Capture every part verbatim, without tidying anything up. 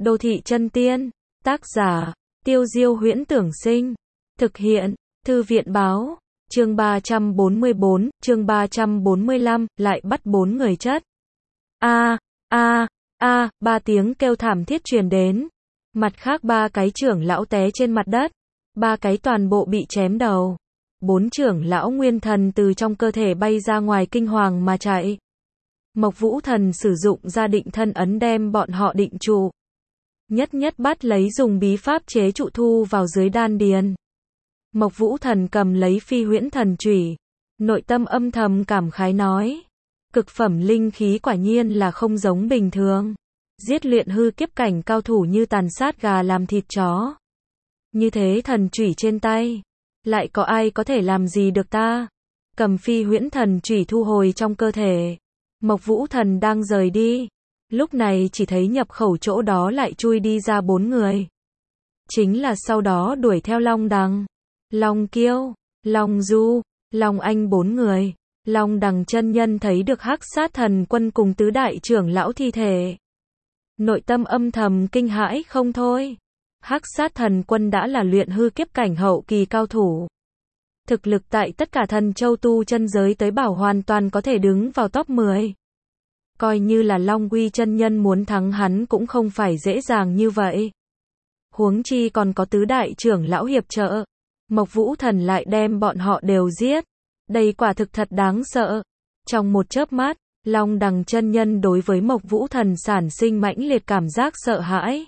Đô thị chân tiên. Tác giả, Tiêu Diêu Huyễn Tưởng Sinh. Thực hiện, Thư viện Báo. Chương ba trăm bốn mươi bốn, chương ba trăm bốn mươi lăm, lại bắt bốn người chất. A, a, a, ba tiếng kêu thảm thiết truyền đến. Mặt khác ba cái trưởng lão té trên mặt đất. Ba cái toàn bộ bị chém đầu. Bốn trưởng lão nguyên thần từ trong cơ thể bay ra ngoài kinh hoàng mà chạy. Mộc Vũ Thần sử dụng ra định thân ấn đem bọn họ định trụ. Nhất nhất bắt lấy dùng bí pháp chế trụ thu vào dưới đan điền. Mộc Vũ Thần cầm lấy phi huyễn thần chủy. Nội tâm âm thầm cảm khái nói. Cực phẩm linh khí quả nhiên là không giống bình thường. Giết luyện hư kiếp cảnh cao thủ như tàn sát gà làm thịt chó. Như thế thần chủy trên tay. Lại có ai có thể làm gì được ta? Cầm phi huyễn thần chủy thu hồi trong cơ thể. Mộc Vũ Thần đang rời đi. Lúc này chỉ thấy nhập khẩu chỗ đó lại chui đi ra bốn người. Chính là sau đó đuổi theo Long Đằng, Long Kiêu, Long Du, Long Anh bốn người. Long Đằng chân nhân thấy được Hắc Sát Thần Quân cùng tứ đại trưởng lão thi thể. Nội tâm âm thầm kinh hãi không thôi. Hắc Sát Thần Quân đã là luyện hư kiếp cảnh hậu kỳ cao thủ. Thực lực tại tất cả thần châu tu chân giới tới bảo hoàn toàn có thể đứng vào top mười. Coi như là Long Uy chân nhân muốn thắng hắn cũng không phải dễ dàng như vậy. Huống chi còn có tứ đại trưởng lão hiệp trợ. Mộc Vũ Thần lại đem bọn họ đều giết. Đây quả thực thật đáng sợ. Trong một chớp mắt, Long Đằng chân nhân đối với Mộc Vũ Thần sản sinh mãnh liệt cảm giác sợ hãi.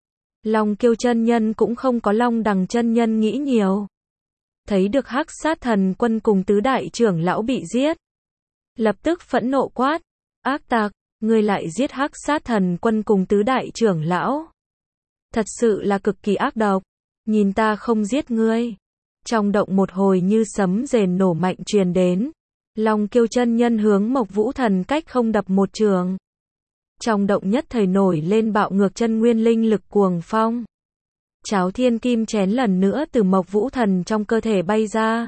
Long Kiêu chân nhân cũng không có Long Đằng chân nhân nghĩ nhiều. Thấy được Hắc Sát Thần Quân cùng tứ đại trưởng lão bị giết. Lập tức phẫn nộ quát. Ác tặc, ngươi lại giết Hắc Sát Thần Quân cùng tứ đại trưởng lão. Thật sự là cực kỳ ác độc. Nhìn ta không giết ngươi. Trong động một hồi như sấm rền nổ mạnh truyền đến. Long Kiêu chân nhân hướng Mộc Vũ Thần cách không đập một trường. Trong động nhất thời nổi lên bạo ngược chân nguyên linh lực cuồng phong. Cháo thiên kim chén lần nữa từ Mộc Vũ Thần trong cơ thể bay ra.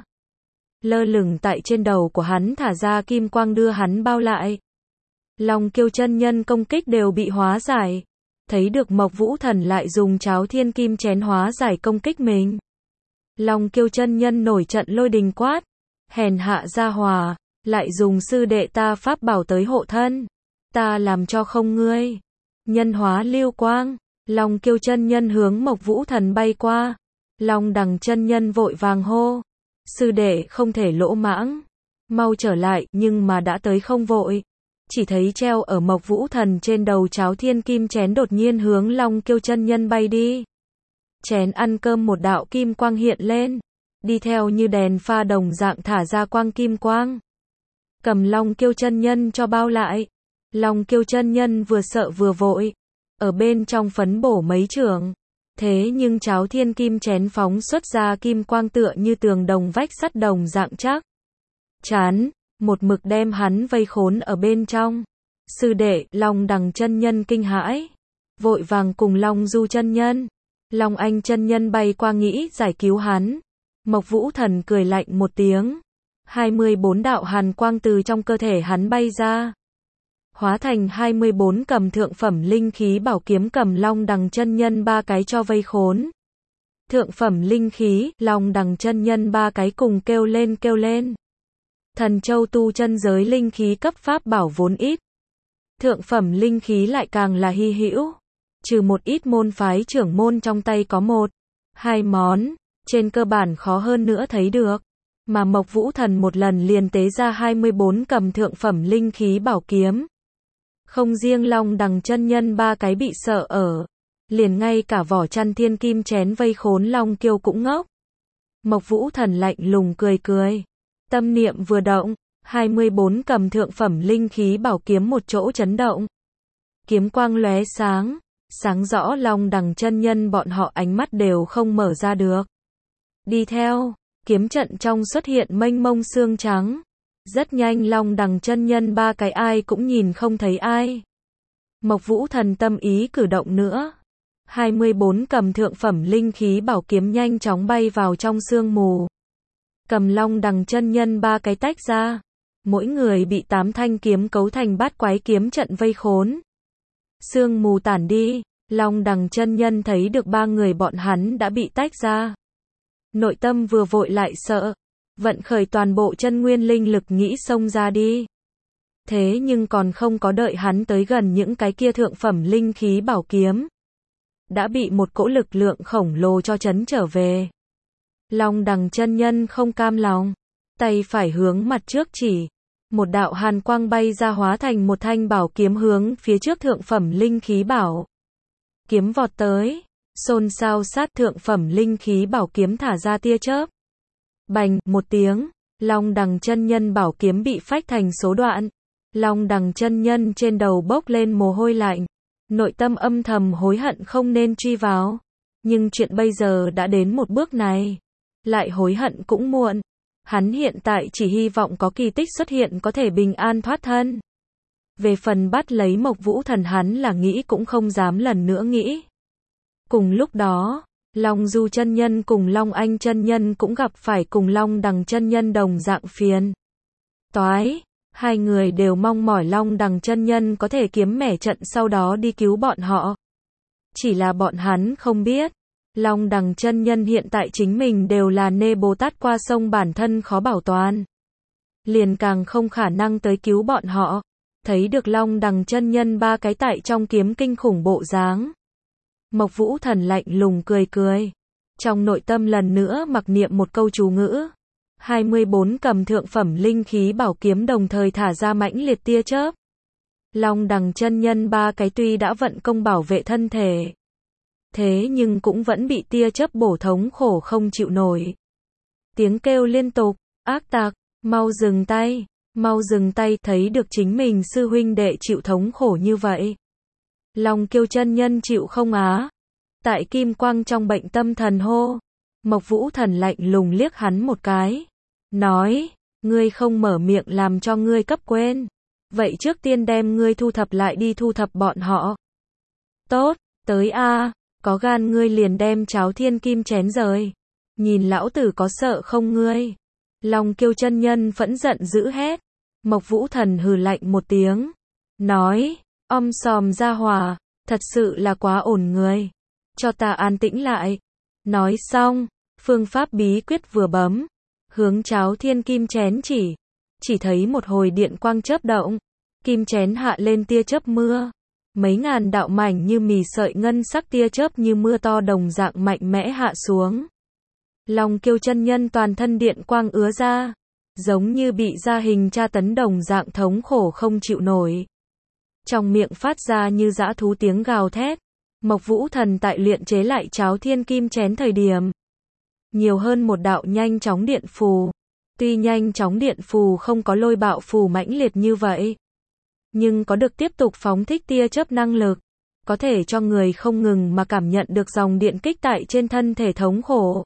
Lơ lửng tại trên đầu của hắn thả ra kim quang đưa hắn bao lại. Long Kiêu chân nhân công kích đều bị hóa giải. Thấy được Mộc Vũ Thần lại dùng cháo thiên kim chén hóa giải công kích mình. Long Kiêu chân nhân nổi trận lôi đình quát. Hèn hạ gia hòa, lại dùng sư đệ ta pháp bảo tới hộ thân. Ta làm cho không ngươi. Nhân hóa lưu quang. Long Kiêu chân nhân hướng Mộc Vũ Thần bay qua. Long Đằng chân nhân vội vàng hô. Sư đệ không thể lỗ mãng. Mau trở lại, nhưng mà đã tới không vội. Chỉ thấy treo ở Mộc Vũ Thần trên đầu cháo thiên kim chén đột nhiên hướng Long Kiêu chân nhân bay đi. Chén ăn cơm một đạo kim quang hiện lên. Đi theo như đèn pha đồng dạng thả ra quang kim quang. Cầm Long Kiêu chân nhân cho bao lại. Long Kiêu chân nhân vừa sợ vừa vội. Ở bên trong phấn bổ mấy trường. Thế nhưng cháo thiên kim chén phóng xuất ra kim quang tựa như tường đồng vách sắt đồng dạng chắc. Chán, một mực đem hắn vây khốn ở bên trong. Sư đệ, Long Đằng chân nhân kinh hãi. Vội vàng cùng Long Du chân nhân. Long Anh chân nhân bay qua nghĩ giải cứu hắn. Mộc Vũ Thần cười lạnh một tiếng. hai mươi bốn đạo hàn quang từ trong cơ thể hắn bay ra. Hóa thành hai mươi bốn cầm thượng phẩm linh khí bảo kiếm cầm Long Đằng chân nhân ba cái cho vây khốn. Thượng phẩm linh khí, Long Đằng chân nhân ba cái cùng kêu lên kêu lên. Thần châu tu chân giới linh khí cấp pháp bảo vốn ít. Thượng phẩm linh khí lại càng là hy hữu. Trừ một ít môn phái trưởng môn trong tay có một, hai món, trên cơ bản khó hơn nữa thấy được. Mà Mộc Vũ Thần một lần liền tế ra hai mươi bốn cầm thượng phẩm linh khí bảo kiếm. Không riêng Long Đằng chân nhân ba cái bị sợ ở. Liền ngay cả vỏ chăn thiên kim chén vây khốn Long Kiêu cũng ngốc. Mộc Vũ Thần lạnh lùng cười cười. Tâm niệm vừa động, hai mươi bốn cầm thượng phẩm linh khí bảo kiếm một chỗ chấn động. Kiếm quang lóe sáng. Sáng rõ Long Đằng chân nhân bọn họ ánh mắt đều không mở ra được. Đi theo, kiếm trận trong xuất hiện mênh mông xương trắng. Rất nhanh Long Đằng chân nhân ba cái ai cũng nhìn không thấy ai. Mộc Vũ Thần tâm ý cử động nữa. hai mươi bốn cầm thượng phẩm linh khí bảo kiếm nhanh chóng bay vào trong sương mù. Cầm Long Đằng chân nhân ba cái tách ra. Mỗi người bị tám thanh kiếm cấu thành bát quái kiếm trận vây khốn. Sương mù tản đi, Long Đằng chân nhân thấy được ba người bọn hắn đã bị tách ra. Nội tâm vừa vội lại sợ, vận khởi toàn bộ chân nguyên linh lực nghĩ xông ra đi. Thế nhưng còn không có đợi hắn tới gần những cái kia thượng phẩm linh khí bảo kiếm, đã bị một cỗ lực lượng khổng lồ cho chấn trở về. Long Đằng chân nhân không cam lòng, tay phải hướng mặt trước chỉ, một đạo hàn quang bay ra hóa thành một thanh bảo kiếm hướng phía trước thượng phẩm linh khí bảo kiếm vọt tới, xôn xao sát thượng phẩm linh khí bảo kiếm thả ra tia chớp. Bành, một tiếng, Long Đằng chân nhân bảo kiếm bị phách thành số đoạn. Long Đằng chân nhân trên đầu bốc lên mồ hôi lạnh, nội tâm âm thầm hối hận không nên truy vào, nhưng chuyện bây giờ đã đến một bước này, lại hối hận cũng muộn. Hắn hiện tại chỉ hy vọng có kỳ tích xuất hiện có thể bình an thoát thân. Về phần bắt lấy Mộc Vũ Thần hắn là nghĩ cũng không dám lần nữa nghĩ. Cùng lúc đó, Long Du chân nhân cùng Long Anh chân nhân cũng gặp phải cùng Long Đằng chân nhân đồng dạng phiền toái. Hai người đều mong mỏi Long Đằng chân nhân có thể kiếm mẻ trận sau đó đi cứu bọn họ. Chỉ là bọn hắn không biết, Long Đằng chân nhân hiện tại chính mình đều là nê Bồ Tát qua sông bản thân khó bảo toàn. Liền càng không khả năng tới cứu bọn họ. Thấy được Long Đằng chân nhân ba cái tại trong kiếm kinh khủng bộ dáng, Mộc Vũ Thần lạnh lùng cười cười. Trong nội tâm lần nữa mặc niệm một câu chú ngữ. hai mươi bốn cầm thượng phẩm linh khí bảo kiếm đồng thời thả ra mãnh liệt tia chớp. Long Đằng chân nhân ba cái tuy đã vận công bảo vệ thân thể, thế nhưng cũng vẫn bị tia chớp bổ thống khổ không chịu nổi. Tiếng kêu liên tục, ác tặc, mau dừng tay, mau dừng tay, thấy được chính mình sư huynh đệ chịu thống khổ như vậy. Long Kiêu chân nhân chịu không á. Tại kim quang trong bệnh tâm thần hô. Mộc Vũ Thần lạnh lùng liếc hắn một cái, nói, ngươi không mở miệng làm cho ngươi cấp quên. Vậy trước tiên đem ngươi thu thập lại đi, thu thập bọn họ. Tốt, tới a, có gan ngươi liền đem cháo thiên kim chén rời. Nhìn lão tử có sợ không ngươi? Long Kiêu chân nhân phẫn giận dữ hét. Mộc Vũ Thần hừ lạnh một tiếng, nói, om sòm ra hòa, thật sự là quá ổn người. Cho ta an tĩnh lại. Nói xong, phương pháp bí quyết vừa bấm, hướng cháo thiên kim chén chỉ, chỉ thấy một hồi điện quang chớp động, kim chén hạ lên tia chớp mưa, mấy ngàn đạo mảnh như mì sợi ngân sắc tia chớp như mưa to đồng dạng mạnh mẽ hạ xuống. Long Kiêu chân nhân toàn thân điện quang ứa ra, giống như bị gia hình tra tấn đồng dạng thống khổ không chịu nổi. Trong miệng phát ra như dã thú tiếng gào thét. Mộc Vũ Thần tại luyện chế lại cháo thiên kim chén thời điểm, nhiều hơn một đạo nhanh chóng điện phù. Tuy nhanh chóng điện phù không có lôi bạo phù mãnh liệt như vậy, nhưng có được tiếp tục phóng thích tia chớp năng lực, có thể cho người không ngừng mà cảm nhận được dòng điện kích tại trên thân thể thống khổ.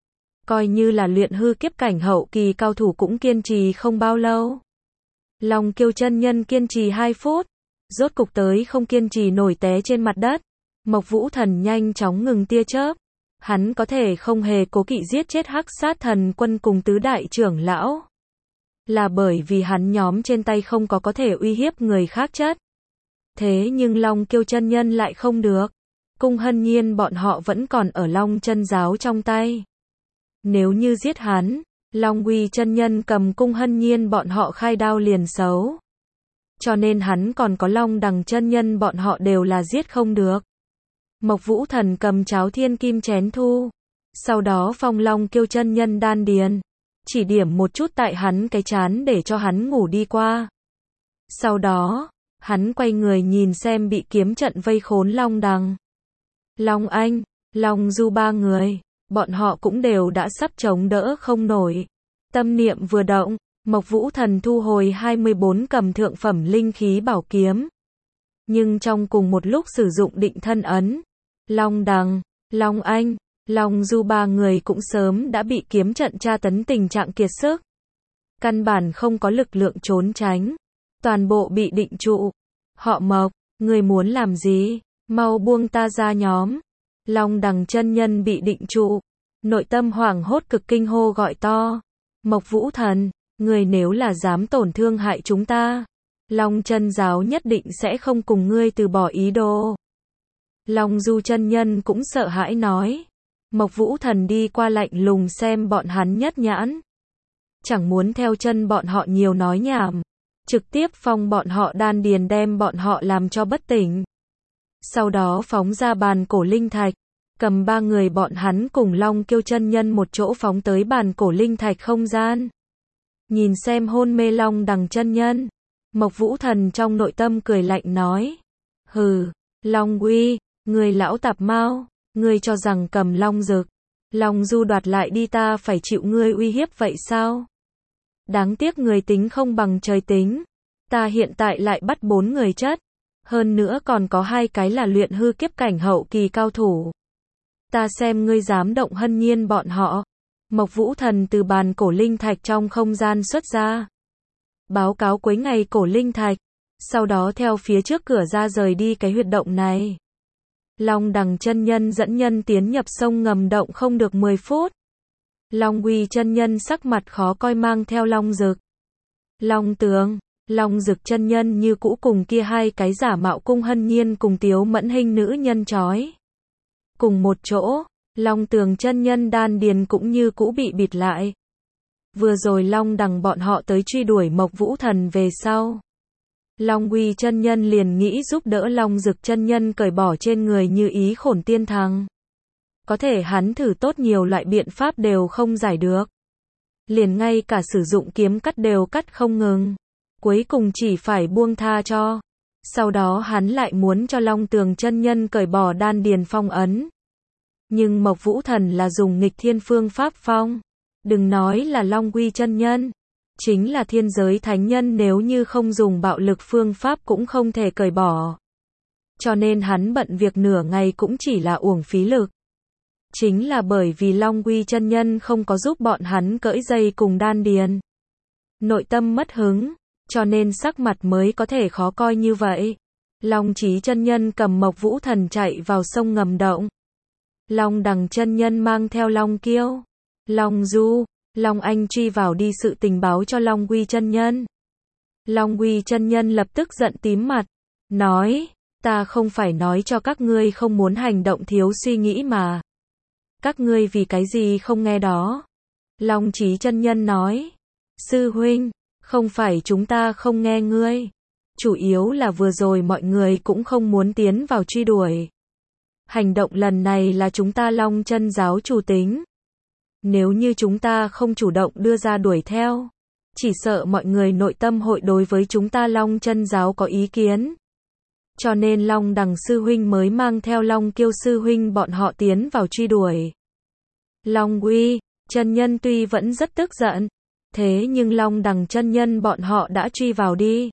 Coi như là luyện hư kiếp cảnh hậu kỳ cao thủ cũng kiên trì không bao lâu. Long Kiêu chân nhân kiên trì hai phút, rốt cục tới không kiên trì nổi té trên mặt đất. Mộc Vũ Thần nhanh chóng ngừng tia chớp. Hắn có thể không hề cố kỵ giết chết Hắc Sát Thần Quân cùng tứ đại trưởng lão, là bởi vì hắn nhóm trên tay không có có thể uy hiếp người khác chất. Thế nhưng Long Kiêu chân nhân lại không được. Cung Hân Nhiên bọn họ vẫn còn ở Long Chân giáo trong tay. Nếu như giết hắn, Long Uy chân nhân cầm Cung Hân Nhiên bọn họ khai đao liền xấu. Cho nên hắn còn có Long Đằng chân nhân bọn họ đều là giết không được. Mộc Vũ Thần cầm cháo thiên kim chén thu, sau đó phong Long Kiêu chân nhân đan điền, chỉ điểm một chút tại hắn cái trán để cho hắn ngủ đi qua. Sau đó, hắn quay người nhìn xem bị kiếm trận vây khốn Long Đằng, Long Anh, Long Du ba người, bọn họ cũng đều đã sắp chống đỡ không nổi. Tâm niệm vừa động, Mộc Vũ Thần thu hồi hai mươi bốn cầm thượng phẩm linh khí bảo kiếm. Nhưng trong cùng một lúc sử dụng định thân ấn, Long Đằng, Long Anh, Long Du ba người cũng sớm đã bị kiếm trận tra tấn tình trạng kiệt sức. Căn bản không có lực lượng trốn tránh, toàn bộ bị định trụ. Họ Mộc, người muốn làm gì? Mau buông ta ra nhóm. Long Đằng chân nhân bị định trụ, nội tâm hoảng hốt cực kinh hô gọi to. Mộc Vũ Thần, người nếu là dám tổn thương hại chúng ta, Long Chân giáo nhất định sẽ không cùng ngươi từ bỏ ý đồ. Long Du chân nhân cũng sợ hãi nói. Mộc Vũ Thần đi qua lạnh lùng xem bọn hắn nhất nhãn. Chẳng muốn theo chân bọn họ nhiều nói nhảm. Trực tiếp phong bọn họ đan điền đem bọn họ làm cho bất tỉnh. Sau đó phóng ra bàn cổ linh thạch. Cầm ba người bọn hắn cùng Long Kiêu chân nhân một chỗ phóng tới bàn cổ linh thạch không gian. Nhìn xem hôn mê Long Đằng chân nhân. Mộc Vũ Thần trong nội tâm cười lạnh nói. Hừ, Long Uy, người lão tạp mao, ngươi cho rằng cầm Long Dực, Long Du đoạt lại đi ta phải chịu ngươi uy hiếp vậy sao? Đáng tiếc người tính không bằng trời tính. Ta hiện tại lại bắt bốn người chất. Hơn nữa còn có hai cái là luyện hư kiếp cảnh hậu kỳ cao thủ. Ta xem ngươi dám động Hân Nhiên bọn họ. Mộc Vũ Thần từ bàn cổ linh thạch trong không gian xuất ra. Báo cáo cuối ngày cổ linh thạch. Sau đó theo phía trước cửa ra rời đi cái huyệt động này. Long Đằng chân nhân dẫn nhân tiến nhập sông ngầm động không được mười phút. Long Uy chân nhân sắc mặt khó coi mang theo Long Dực. Long Tường, Long Dực chân nhân như cũ cùng kia hai cái giả mạo cung Hân Nhiên cùng Tiếu Mẫn Hinh nữ nhân chói. Cùng một chỗ, Long Tường chân nhân đan điền cũng như cũ bị bịt lại. Vừa rồi Long Đằng bọn họ tới truy đuổi Mộc Vũ Thần về sau. Long Uy chân nhân liền nghĩ giúp đỡ Long Dực chân nhân cởi bỏ trên người Như Ý Khổn Tiên Thằng. Có thể hắn thử tốt nhiều loại biện pháp đều không giải được. Liền ngay cả sử dụng kiếm cắt đều cắt không ngừng. Cuối cùng chỉ phải buông tha cho. Sau đó hắn lại muốn cho Long Tường chân nhân cởi bỏ đan điền phong ấn. Nhưng Mộc Vũ Thần là dùng nghịch thiên phương pháp phong. Đừng nói là Long Uy chân nhân. Chính là thiên giới thánh nhân nếu như không dùng bạo lực phương pháp cũng không thể cởi bỏ. Cho nên hắn bận việc nửa ngày cũng chỉ là uổng phí lực. Chính là bởi vì Long Uy chân nhân không có giúp bọn hắn cởi dây cùng đan điền. Nội tâm mất hứng, cho nên sắc mặt mới có thể khó coi như vậy. Long Chí chân nhân cầm Mộc Vũ Thần chạy vào sông ngầm động. Long Đằng chân nhân mang theo Long Kiêu, Long Du, Long Anh truy vào đi sự tình báo cho Long Uy chân nhân. Long Uy chân nhân lập tức giận tím mặt, nói, ta không phải nói cho các ngươi không muốn hành động thiếu suy nghĩ mà. Các ngươi vì cái gì không nghe đó? Long Chí chân nhân nói, sư huynh, không phải chúng ta không nghe ngươi. Chủ yếu là vừa rồi mọi người cũng không muốn tiến vào truy đuổi. Hành động lần này là chúng ta Long Chân giáo chủ tính. Nếu như chúng ta không chủ động đưa ra đuổi theo, chỉ sợ mọi người nội tâm hội đối với chúng ta Long Chân giáo có ý kiến. Cho nên Long Đằng sư huynh mới mang theo Long Kiêu sư huynh bọn họ tiến vào truy đuổi. Long Uy chân nhân tuy vẫn rất tức giận, thế nhưng Long Đằng chân nhân bọn họ đã truy vào đi.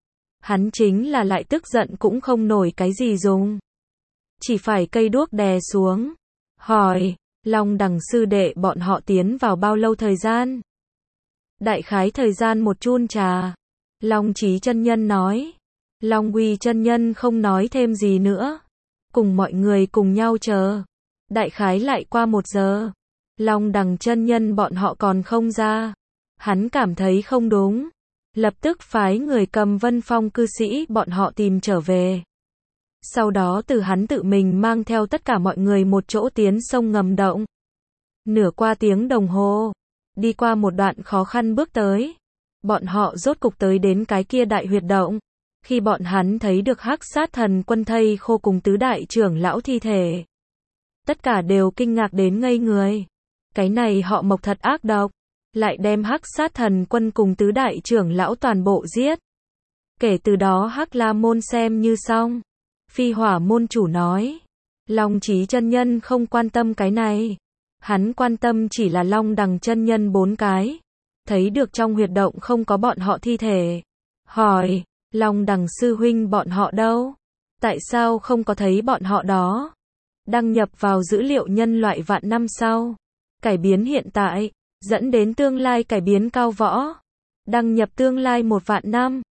Hắn chính là lại tức giận cũng không nổi cái gì dùng. Chỉ phải cây đuốc đè xuống. Hỏi, Long Đằng sư đệ bọn họ tiến vào bao lâu thời gian? Đại khái thời gian một chun trà. Long Chí chân nhân nói. Long Uy chân nhân không nói thêm gì nữa. Cùng mọi người cùng nhau chờ. Đại khái lại qua một giờ. Long Đằng chân nhân bọn họ còn không ra. Hắn cảm thấy không đúng. Lập tức phái người cầm Vân Phong cư sĩ bọn họ tìm trở về. Sau đó từ hắn tự mình mang theo tất cả mọi người một chỗ tiến sông ngầm động. Nửa qua tiếng đồng hồ. Đi qua một đoạn khó khăn bước tới. Bọn họ rốt cục tới đến cái kia đại huyệt động. Khi bọn hắn thấy được Hắc Sát Thần Quân thây khô cùng tứ đại trưởng lão thi thể. Tất cả đều kinh ngạc đến ngây người. Cái này họ Mộc thật ác độc. Lại đem Hắc Sát Thần Quân cùng tứ đại trưởng lão toàn bộ giết. Kể từ đó Hắc La môn xem như xong. Phi Hỏa môn chủ nói. Long Chí chân nhân không quan tâm cái này. Hắn quan tâm chỉ là Long Đằng chân nhân bốn cái. Thấy được trong huyệt động không có bọn họ thi thể. Hỏi, Long Đằng sư huynh bọn họ đâu? Tại sao không có thấy bọn họ đó? Đăng nhập vào dữ liệu nhân loại vạn năm sau. Cải biến hiện tại, dẫn đến tương lai cải biến cao võ. Đăng nhập tương lai một vạn năm.